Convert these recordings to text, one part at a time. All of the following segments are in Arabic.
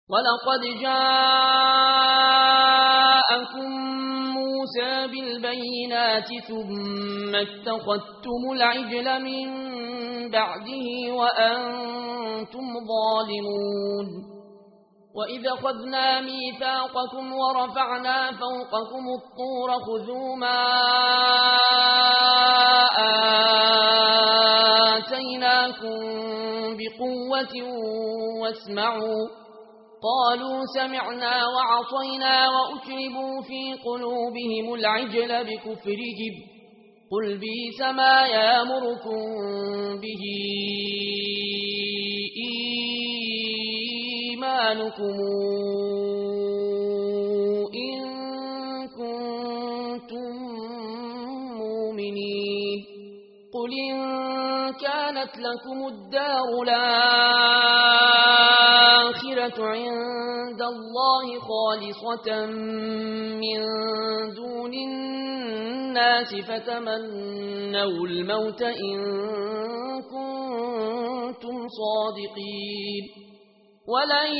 ولقد جاءكم موسى بالبينات ثم اتخذتم العجل من بعده وأنتم ظالمون وإذ أخذنا ميثاقكم ورفعنا فوقكم الطور خذوا ما آتيناكم بقوة واسمعوا قالوا سمعنا وعصينا وأشربوا في قلوبهم العجل بكفرهم قل بئس ما يأمركم به إيمانكم إن كنتم مؤمنين قل إن كانت لكم الدار الآخرة عند الله خالصة من دون الناس فتمنوا الموت إن كنتم صادقين ولن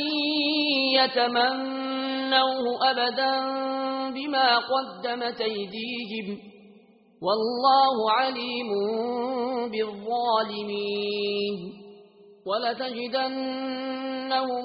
يتمنوه أبدا بما قدمت أيديهم والله عليم بالظالمين ولتجدنهم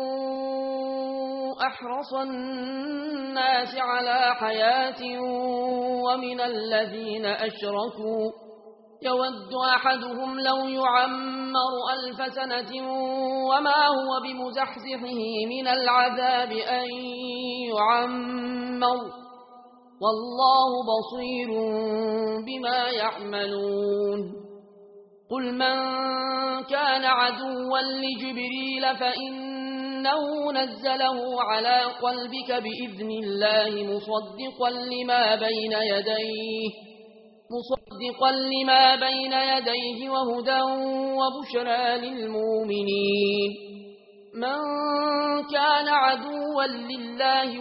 أحرص الناس على حياة ومن الذين أشركوا يود أحدهم لو يعمر 1000 سنة وما هو بمزحزحه من العذاب أن يعمر والله بصير بما يعملون قل من كان عدوا لجبريل فإنه نزله على قلبك بإذن الله مصدقا لما بين يديه وهدى وبشرى للمؤمنين من كان عدوا لله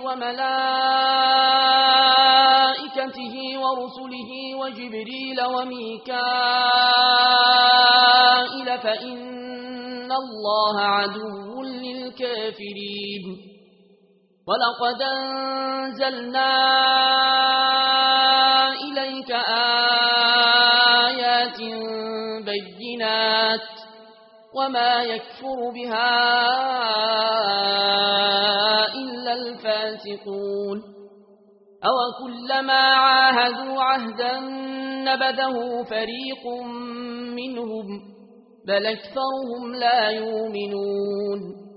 وملائكته ورسله وجبريل وميكائيل فإن الله عدو للكافرين ولقد أنزلنا إليك آيات بينات وما يكفر بها إلا الفاسقون أوكلما عاهدوا عهدا نبذه فريق منهم بل أكثرهم لا يؤمنون